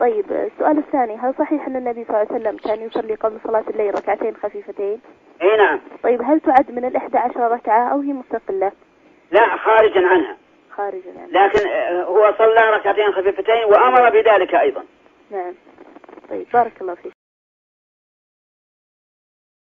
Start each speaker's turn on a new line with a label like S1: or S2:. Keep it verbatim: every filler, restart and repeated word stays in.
S1: طيب السؤال الثاني، هل صحيح أن النبي صلى الله عليه وسلم كان يصلي قبل صلاة الليل ركعتين خفيفتين؟
S2: اي نعم.
S1: طيب هل تعد من الإحدى عشر ركعة أو هي مستقلة؟
S2: لا، خارجا عنها.
S1: خارجا عنها.
S2: لكن هو صلى ركعتين خفيفتين وأمر بذلك أيضا.
S1: نعم. طيب بارك الله فيك.